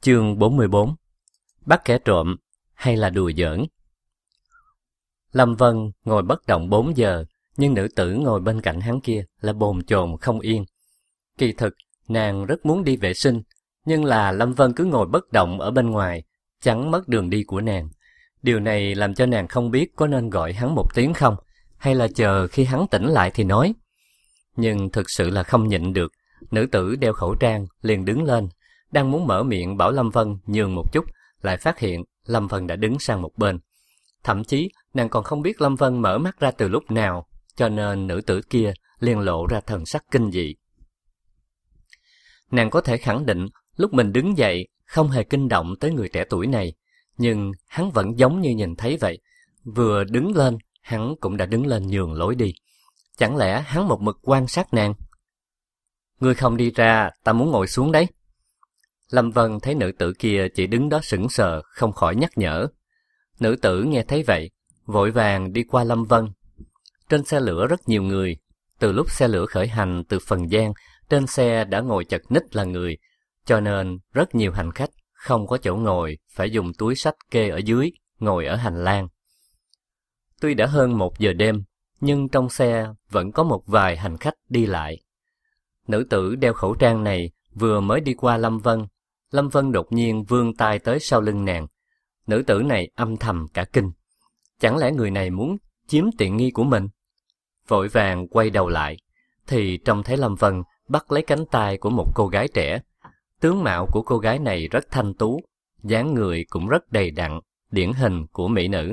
Chương 44. Bắt kẻ trộm hay là đùa giỡn? Lâm Vân ngồi bất động 4 giờ, nhưng nữ tử ngồi bên cạnh hắn kia là bồn chồn không yên. Kỳ thực, nàng rất muốn đi vệ sinh, nhưng là Lâm Vân cứ ngồi bất động ở bên ngoài, chắn mất đường đi của nàng. Điều này làm cho nàng không biết có nên gọi hắn một tiếng không, hay là chờ khi hắn tỉnh lại thì nói. Nhưng thực sự là không nhịn được, nữ tử đeo khẩu trang liền đứng lên, đang muốn mở miệng bảo Lâm Vân nhường một chút, lại phát hiện Lâm Vân đã đứng sang một bên. Thậm chí nàng còn không biết Lâm Vân mở mắt ra từ lúc nào, cho nên nữ tử kia liền lộ ra thần sắc kinh dị. Nàng có thể khẳng định lúc mình đứng dậy không hề kinh động tới người trẻ tuổi này, nhưng hắn vẫn giống như nhìn thấy vậy. Vừa đứng lên, hắn cũng đã đứng lên nhường lối đi. Chẳng lẽ hắn một mực quan sát nàng? Ngươi không đi ra, ta muốn ngồi xuống đấy. Lâm Vân thấy nữ tử kia chỉ đứng đó sững sờ, không khỏi nhắc nhở. Nữ tử nghe thấy vậy, vội vàng đi qua Lâm Vân. Trên xe lửa rất nhiều người. Từ lúc xe lửa khởi hành từ Phần Giang, trên xe đã ngồi chật ních là người, cho nên rất nhiều hành khách không có chỗ ngồi, phải dùng túi xách kê ở dưới, ngồi ở hành lang. Tuy đã hơn 1 giờ đêm, nhưng trong xe vẫn có một vài hành khách đi lại. Nữ tử đeo khẩu trang này vừa mới đi qua Lâm Vân. Lâm Vân đột nhiên vươn tay tới sau lưng nàng. Nữ tử này âm thầm cả kinh. Chẳng lẽ người này muốn chiếm tiện nghi của mình? Vội vàng quay đầu lại, thì trông thấy Lâm Vân bắt lấy cánh tay của một cô gái trẻ. Tướng mạo của cô gái này rất thanh tú, dáng người cũng rất đầy đặn, điển hình của mỹ nữ.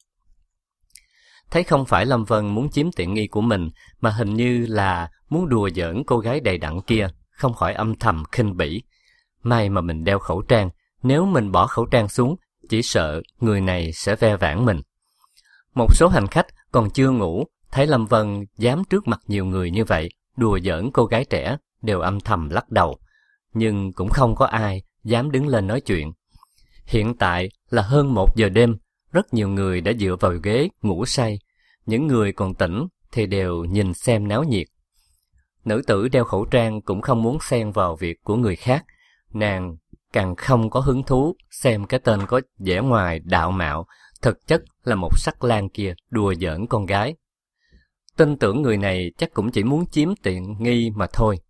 Thấy không phải Lâm Vân muốn chiếm tiện nghi của mình, mà hình như là muốn đùa giỡn cô gái đầy đặn kia, không khỏi âm thầm khinh bỉ. May mà mình đeo khẩu trang, nếu mình bỏ khẩu trang xuống, chỉ sợ người này sẽ ve vãn mình. Một số hành khách còn chưa ngủ, thấy Lâm Vân dám trước mặt nhiều người như vậy, đùa giỡn cô gái trẻ, đều âm thầm lắc đầu. Nhưng cũng không có ai dám đứng lên nói chuyện. Hiện tại là hơn 1 giờ đêm, rất nhiều người đã dựa vào ghế ngủ say. Những người còn tỉnh thì đều nhìn xem náo nhiệt. Nữ tử đeo khẩu trang cũng không muốn xen vào việc của người khác. Nàng càng không có hứng thú xem cái tên có vẻ ngoài đạo mạo, thực chất là một sắc lang kia đùa giỡn con gái. Tin tưởng người này chắc cũng chỉ muốn chiếm tiện nghi mà thôi.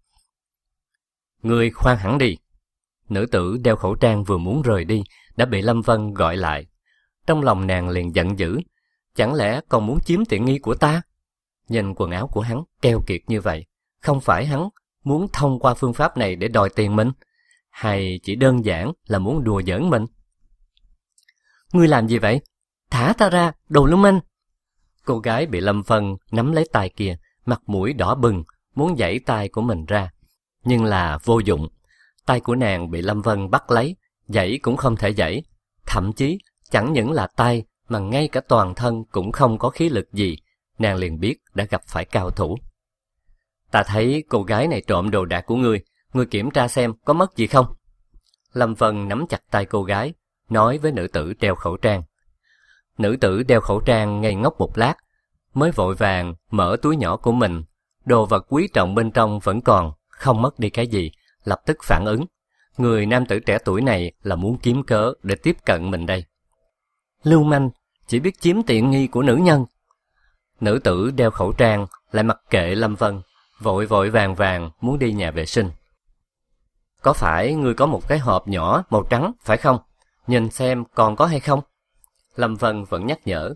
Ngươi khoan hẳn đi. Nữ tử đeo khẩu trang vừa muốn rời đi, đã bị Lâm Vân gọi lại. Trong lòng nàng liền giận dữ. Chẳng lẽ còn muốn chiếm tiện nghi của ta? Nhìn quần áo của hắn keo kiệt như vậy, không phải hắn muốn thông qua phương pháp này để đòi tiền mình? Hay chỉ đơn giản là muốn đùa giỡn mình? Ngươi làm gì vậy? Thả ta ra, đồ lưu manh! Cô gái bị Lâm Vân nắm lấy tay kia, mặt mũi đỏ bừng, muốn giãy tay của mình ra. Nhưng là vô dụng. Tay của nàng bị Lâm Vân bắt lấy, giãy cũng không thể giãy. Thậm chí, chẳng những là tay, mà ngay cả toàn thân cũng không có khí lực gì. Nàng liền biết đã gặp phải cao thủ. Ta thấy cô gái này trộm đồ đạc của ngươi kiểm tra xem có mất gì không? Lâm Vân nắm chặt tay cô gái, nói với nữ tử đeo khẩu trang. Nữ tử đeo khẩu trang ngây ngốc một lát, mới vội vàng mở túi nhỏ của mình. Đồ vật quý trọng bên trong vẫn còn, không mất đi cái gì, lập tức phản ứng. Người nam tử trẻ tuổi này là muốn kiếm cớ để tiếp cận mình đây. Lưu manh, chỉ biết chiếm tiện nghi của nữ nhân. Nữ tử đeo khẩu trang lại mặc kệ Lâm Vân, vội vàng muốn đi nhà vệ sinh. Có phải ngươi có một cái hộp nhỏ màu trắng phải không? Nhìn xem còn có hay không? Lâm Vân vẫn nhắc nhở.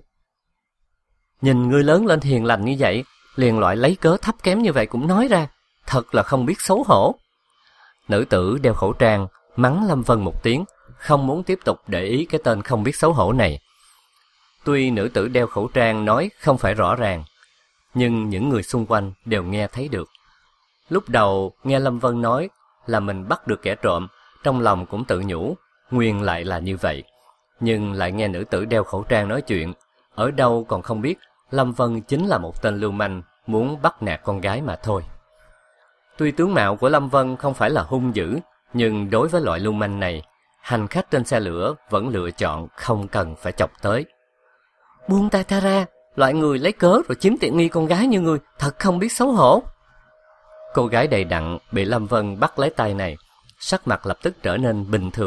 Nhìn ngươi lớn lên hiền lành như vậy, liền loại lấy cớ thấp kém như vậy cũng nói ra, thật là không biết xấu hổ. Nữ tử đeo khẩu trang mắng Lâm Vân một tiếng, không muốn tiếp tục để ý cái tên không biết xấu hổ này. Tuy nữ tử đeo khẩu trang nói không phải rõ ràng, nhưng những người xung quanh đều nghe thấy được. Lúc đầu nghe Lâm Vân nói là mình bắt được kẻ trộm, trong lòng cũng tự nhủ, nguyên lại là như vậy. Nhưng lại nghe nữ tử đeo khẩu trang nói chuyện, ở đâu còn không biết Lâm Vân chính là một tên lưu manh muốn bắt nạt con gái mà thôi. Tuy tướng mạo của Lâm Vân không phải là hung dữ, nhưng đối với loại lưu manh này, hành khách trên xe lửa vẫn lựa chọn không cần phải chọc tới. Buông tay ta ra, loại người lấy cớ rồi chiếm tiện nghi con gái như ngươi, thật không biết xấu hổ. Cô gái đầy đặn bị Lâm Vân bắt lấy tay này, sắc mặt lập tức trở nên bình thường,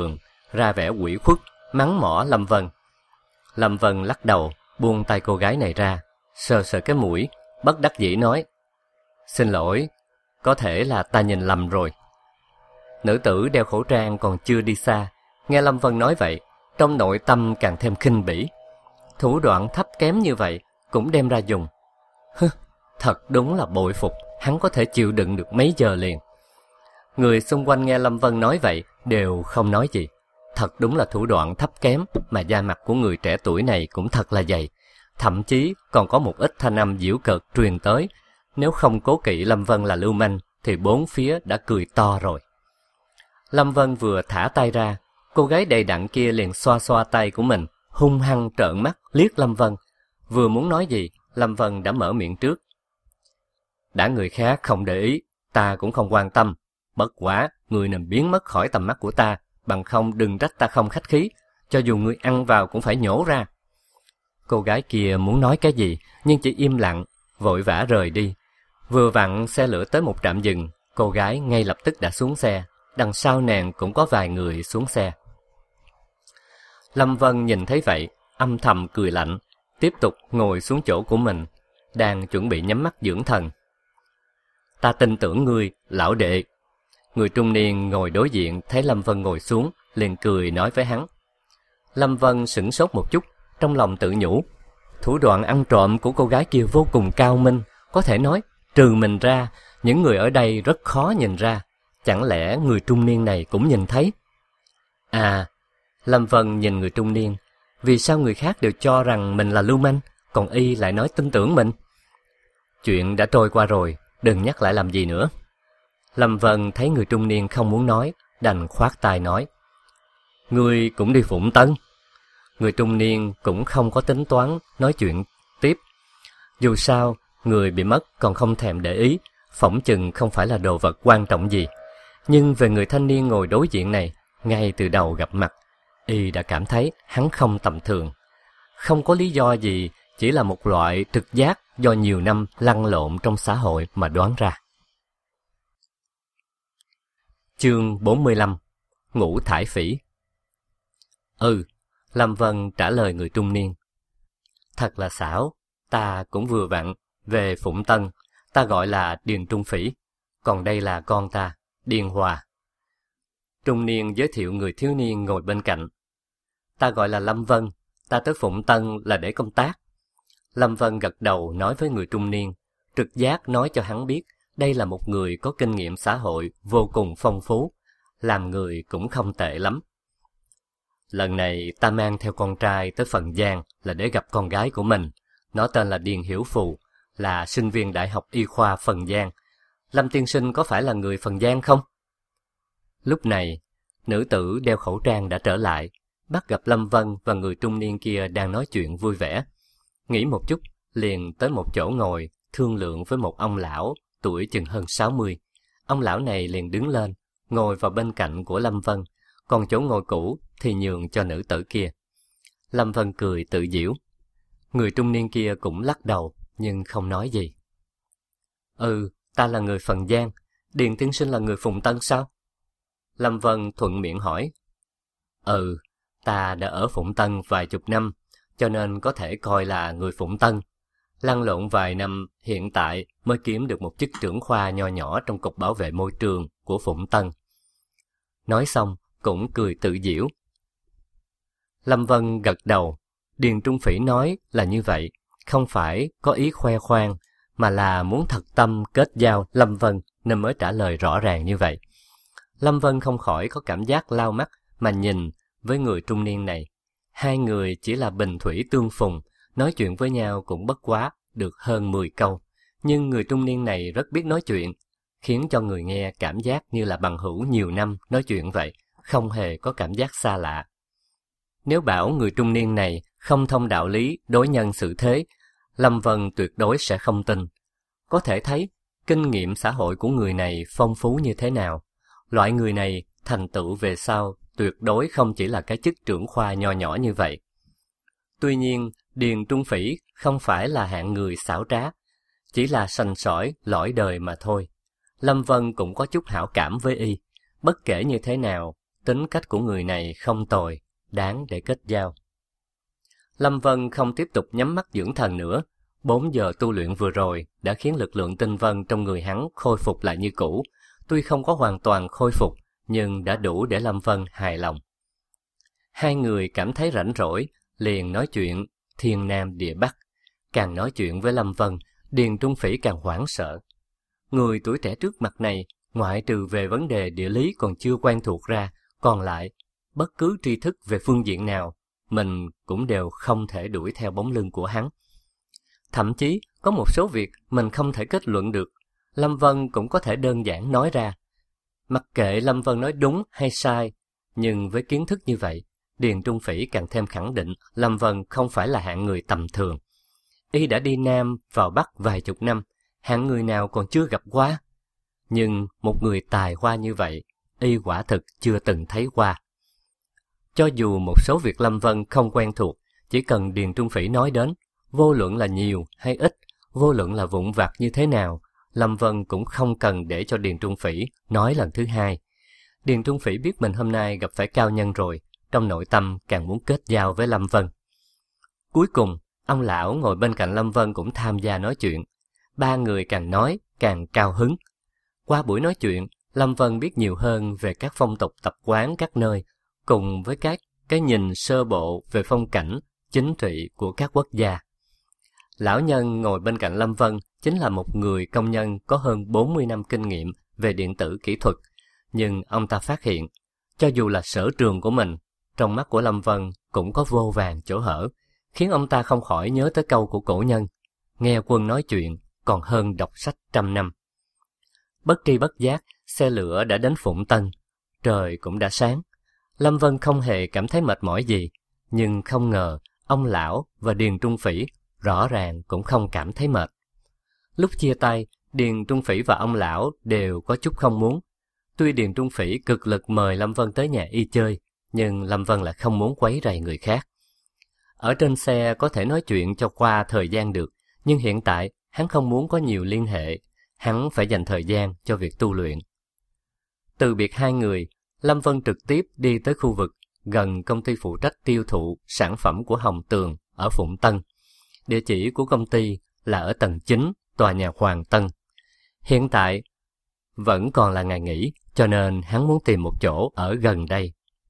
ra vẻ ủy khuất, mắng mỏ Lâm Vân. Lâm Vân lắc đầu, buông tay cô gái này ra, sờ sờ cái mũi, bất đắc dĩ nói: "Xin lỗi, có thể là ta nhìn lầm rồi." Nữ tử đeo khẩu trang còn chưa đi xa, nghe Lâm Vân nói vậy, trong nội tâm càng thêm khinh bỉ. Thủ đoạn thấp kém như vậy cũng đem ra dùng. Thật đúng là bội phục, hắn có thể chịu đựng được mấy giờ liền. Người xung quanh nghe Lâm Vân nói vậy đều không nói gì. Thật đúng là thủ đoạn thấp kém, mà da mặt của người trẻ tuổi này cũng thật là dày. Thậm chí còn có một ít thanh âm giễu cợt truyền tới. Nếu không cố kỵ Lâm Vân là lưu manh thì bốn phía đã cười to rồi. Lâm Vân vừa thả tay ra, cô gái đầy đặn kia liền xoa xoa tay của mình, hung hăng trợn mắt liếc Lâm Vân. Vừa muốn nói gì, Lâm Vân đã mở miệng trước. Đã người khác không để ý, ta cũng không quan tâm. Bất quá, người nên biến mất khỏi tầm mắt của ta, bằng không đừng trách ta không khách khí, cho dù người ăn vào cũng phải nhổ ra. Cô gái kia muốn nói cái gì, nhưng chỉ im lặng, vội vã rời đi. Vừa vặn xe lửa tới một trạm dừng, cô gái ngay lập tức đã xuống xe, đằng sau nàng cũng có vài người xuống xe. Lâm Vân nhìn thấy vậy, âm thầm cười lạnh, tiếp tục ngồi xuống chỗ của mình, đang chuẩn bị nhắm mắt dưỡng thần. Ta tin tưởng ngươi, lão đệ. Người trung niên ngồi đối diện thấy Lâm Vân ngồi xuống, liền cười nói với hắn. Lâm Vân sửng sốt một chút, trong lòng tự nhủ. Thủ đoạn ăn trộm của cô gái kia vô cùng cao minh, có thể nói, trừ mình ra, những người ở đây rất khó nhìn ra. Chẳng lẽ người trung niên này cũng nhìn thấy? À, Lâm Vân nhìn người trung niên. Vì sao người khác đều cho rằng mình là lưu manh, còn y lại nói tin tưởng mình? Chuyện đã trôi qua rồi, đừng nhắc lại làm gì nữa. Lâm Vân thấy người trung niên không muốn nói, đành khoát tay nói. Ngươi cũng đi Phụng Tân. Người trung niên cũng không có tính toán nói chuyện tiếp. Dù sao, người bị mất còn không thèm để ý, phỏng chừng không phải là đồ vật quan trọng gì. Nhưng về người thanh niên ngồi đối diện này, ngay từ đầu gặp mặt, y đã cảm thấy hắn không tầm thường. Không có lý do gì, chỉ là một loại trực giác do nhiều năm lăn lộn trong xã hội mà đoán ra. Chương 45. Ngũ thải phỉ. Lâm Vân trả lời người trung niên. Thật là xảo, ta cũng vừa vặn về Phụng Tân, ta gọi là Điền Trung Phỉ, còn đây là con ta, Điền Hòa. Trung niên giới thiệu người thiếu niên ngồi bên cạnh. Ta gọi là Lâm Vân, ta tới Phụng Tân là để công tác. Lâm Vân gật đầu nói với người trung niên, trực giác nói cho hắn biết đây là một người có kinh nghiệm xã hội vô cùng phong phú, làm người cũng không tệ lắm. Lần này ta mang theo con trai tới Phần Giang là để gặp con gái của mình, nó tên là Điền Hiểu Phù, là sinh viên Đại học Y khoa Phần Giang. Lâm tiên sinh có phải là người Phần Giang không? Lúc này, nữ tử đeo khẩu trang đã trở lại, bắt gặp Lâm Vân và người trung niên kia đang nói chuyện vui vẻ. Nghĩ một chút, liền tới một chỗ ngồi, thương lượng với một ông lão, tuổi chừng hơn 60. Ông lão này liền đứng lên, ngồi vào bên cạnh của Lâm Vân, còn chỗ ngồi cũ thì nhường cho nữ tử kia. Lâm Vân cười tự giễu. Người trung niên kia cũng lắc đầu, nhưng không nói gì. Ta là người Phần Giang, Điền tiên sinh là người Phụng Tân sao? Lâm Vân thuận miệng hỏi. Ta đã ở Phụng Tân vài chục năm, cho nên có thể coi là người Phụng Tân. Lăn lộn vài năm, hiện tại mới kiếm được một chức trưởng khoa nho nhỏ trong cục bảo vệ môi trường của Phụng Tân. Nói xong, cũng cười tự giễu. Lâm Vân gật đầu. Điền Trung Phỉ nói là như vậy, không phải có ý khoe khoang, mà là muốn thật tâm kết giao Lâm Vân nên mới trả lời rõ ràng như vậy. Lâm Vân không khỏi có cảm giác lau mắt mà nhìn với người trung niên này. Hai người chỉ là bình thủy tương phùng, nói chuyện với nhau cũng bất quá được hơn 10 câu. Nhưng người trung niên này rất biết nói chuyện, khiến cho người nghe cảm giác như là bằng hữu nhiều năm nói chuyện vậy, không hề có cảm giác xa lạ. Nếu bảo người trung niên này không thông đạo lý đối nhân xử thế, Lâm Vân tuyệt đối sẽ không tin. Có thể thấy, kinh nghiệm xã hội của người này phong phú như thế nào. Loại người này thành tựu về sau tuyệt đối không chỉ là cái chức trưởng khoa nho nhỏ như vậy. Tuy nhiên, Điền Trung Phỉ không phải là hạng người xảo trá, chỉ là sành sỏi, lõi đời mà thôi. Lâm Vân cũng có chút hảo cảm với y. Bất kể như thế nào, tính cách của người này không tồi, đáng để kết giao. Lâm Vân không tiếp tục nhắm mắt dưỡng thần nữa. 4 giờ tu luyện vừa rồi đã khiến lực lượng tinh vân trong người hắn khôi phục lại như cũ. Tuy không có hoàn toàn khôi phục, nhưng đã đủ để Lâm Vân hài lòng. Hai người cảm thấy rảnh rỗi, liền nói chuyện thiên nam địa bắc. Càng nói chuyện với Lâm Vân, Điền Trung Phỉ càng hoảng sợ. Người tuổi trẻ trước mặt này, ngoại trừ về vấn đề địa lý còn chưa quen thuộc ra, còn lại, bất cứ tri thức về phương diện nào, mình cũng đều không thể đuổi theo bóng lưng của hắn. Thậm chí, có một số việc mình không thể kết luận được, Lâm Vân cũng có thể đơn giản nói ra. Mặc kệ Lâm Vân nói đúng hay sai, nhưng với kiến thức như vậy, Điền Trung Phỉ càng thêm khẳng định Lâm Vân không phải là hạng người tầm thường. Y đã đi Nam vào Bắc vài chục năm, hạng người nào còn chưa gặp qua. Nhưng một người tài hoa như vậy, Y quả thực chưa từng thấy qua. Cho dù một số việc Lâm Vân không quen thuộc, chỉ cần Điền Trung Phỉ nói đến, vô luận là nhiều hay ít, vô luận là vụn vặt như thế nào, Lâm Vân cũng không cần để cho Điền Trung Phỉ nói lần thứ hai. Điền Trung Phỉ biết mình hôm nay gặp phải cao nhân rồi, trong nội tâm càng muốn kết giao với Lâm Vân. Cuối cùng, ông lão ngồi bên cạnh Lâm Vân cũng tham gia nói chuyện. Ba người càng nói càng cao hứng. Qua buổi nói chuyện, Lâm Vân biết nhiều hơn về các phong tục tập quán các nơi, cùng với các cái nhìn sơ bộ về phong cảnh, chính trị của các quốc gia. Lão nhân ngồi bên cạnh Lâm Vân chính là một người công nhân có hơn 40 năm kinh nghiệm về điện tử kỹ thuật, nhưng ông ta phát hiện, cho dù là sở trường của mình, trong mắt của Lâm Vân cũng có vô vàn chỗ hở, khiến ông ta không khỏi nhớ tới câu của cổ nhân, nghe quân nói chuyện còn hơn đọc sách 100 năm. Bất tri bất giác, xe lửa đã đến Phụng Tân, trời cũng đã sáng. Lâm Vân không hề cảm thấy mệt mỏi gì, nhưng không ngờ ông lão và Điền Trung Phỉ rõ ràng cũng không cảm thấy mệt. Lúc chia tay, Điền Trung Phỉ và ông lão đều có chút không muốn. Tuy Điền Trung Phỉ cực lực mời Lâm Vân tới nhà y chơi, nhưng Lâm Vân lại không muốn quấy rầy người khác. Ở trên xe có thể nói chuyện cho qua thời gian được, nhưng hiện tại hắn không muốn có nhiều liên hệ, hắn phải dành thời gian cho việc tu luyện. Từ biệt hai người, Lâm Vân trực tiếp đi tới khu vực gần công ty phụ trách tiêu thụ sản phẩm của Hồng Tường ở Phụng Tân. Địa chỉ của công ty là ở tầng 9, tòa nhà Hoàng Tân. Hiện tại vẫn còn là ngày nghỉ, cho nên hắn muốn tìm một chỗ ở gần đây.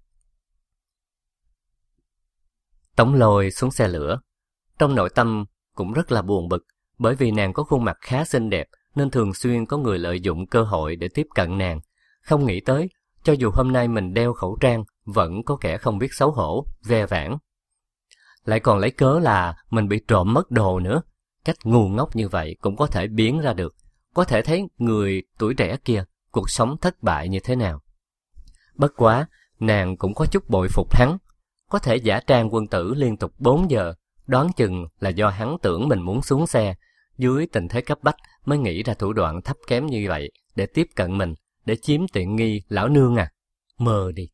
Tống Lôi xuống xe lửa. Trong nội tâm cũng rất là buồn bực, bởi vì nàng có khuôn mặt khá xinh đẹp nên thường xuyên có người lợi dụng cơ hội để tiếp cận nàng. Không nghĩ tới, cho dù hôm nay mình đeo khẩu trang, vẫn có kẻ không biết xấu hổ, ve vãn. Lại còn lấy cớ là mình bị trộm mất đồ nữa. Cách ngu ngốc như vậy cũng có thể biến ra được. Có thể thấy người tuổi trẻ kia, cuộc sống thất bại như thế nào. Bất quá, nàng cũng có chút bội phục hắn. Có thể giả trang quân tử liên tục 4 giờ, đoán chừng là do hắn tưởng mình muốn xuống xe, dưới tình thế cấp bách mới nghĩ ra thủ đoạn thấp kém như vậy để tiếp cận mình, để chiếm tiện nghi lão nương à. Mơ đi.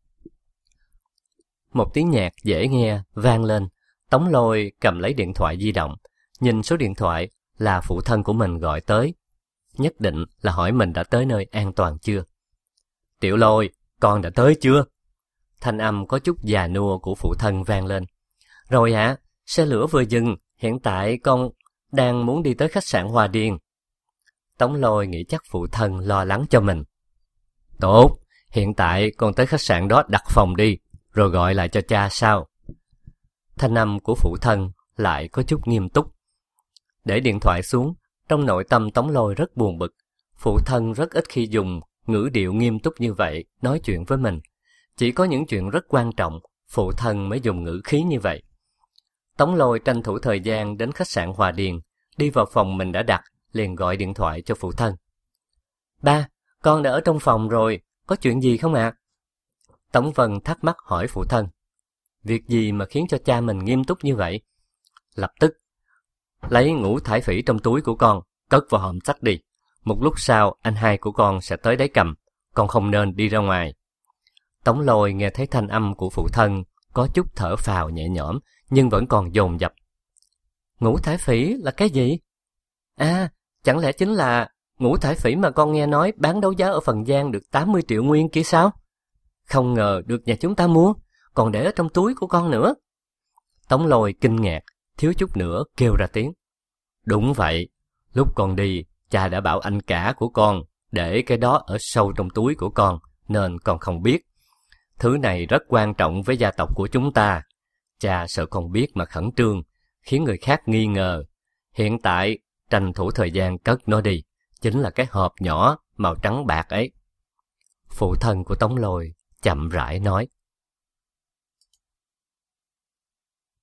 Một tiếng nhạc dễ nghe vang lên. Tống Lôi cầm lấy điện thoại di động, nhìn số điện thoại là phụ thân của mình gọi tới. Nhất định là hỏi mình đã tới nơi an toàn chưa. Tiểu Lôi, con đã tới chưa? Thanh âm có chút già nua của phụ thân vang lên. Rồi hả? Xe lửa vừa dừng, hiện tại con đang muốn đi tới khách sạn Hòa Điền. Tống Lôi nghĩ chắc phụ thân lo lắng cho mình. Tốt, hiện tại con tới khách sạn đó đặt phòng đi, rồi gọi lại cho cha sao? Thanh âm của phụ thân lại có chút nghiêm túc. Để điện thoại xuống, trong nội tâm Tống Lôi rất buồn bực. Phụ thân rất ít khi dùng ngữ điệu nghiêm túc như vậy nói chuyện với mình. Chỉ có những chuyện rất quan trọng, phụ thân mới dùng ngữ khí như vậy. Tống Lôi tranh thủ thời gian đến khách sạn Hòa Điền, đi vào phòng mình đã đặt, liền gọi điện thoại cho phụ thân. Ba, con đã ở trong phòng rồi, có chuyện gì không ạ? Tống Vân thắc mắc hỏi phụ thân. Việc gì mà khiến cho cha mình nghiêm túc như vậy? Lập tức lấy ngũ thải phỉ trong túi của con, cất vào hòm sắt đi. Một lúc sau anh hai của con sẽ tới đấy cầm, con không nên đi ra ngoài. Tống Lôi nghe thấy thanh âm của phụ thân, có chút thở phào nhẹ nhõm, nhưng vẫn còn dồn dập. Ngũ thải phỉ là cái gì? À, chẳng lẽ chính là ngũ thải phỉ mà con nghe nói bán đấu giá ở Phần Giang được 80 triệu nguyên kia sao? không ngờ được nhà chúng ta mua, còn để ở trong túi của con nữa. Tống Lôi kinh ngạc, thiếu chút nữa kêu ra tiếng. Đúng vậy, lúc con đi, cha đã bảo anh cả của con để cái đó ở sâu trong túi của con, nên con không biết. Thứ này rất quan trọng với gia tộc của chúng ta. Cha sợ con biết mà khẩn trương, khiến người khác nghi ngờ. Hiện tại, tranh thủ thời gian cất nó đi, chính là cái hộp nhỏ màu trắng bạc ấy. Phụ thân của Tống Lôi chậm rãi nói.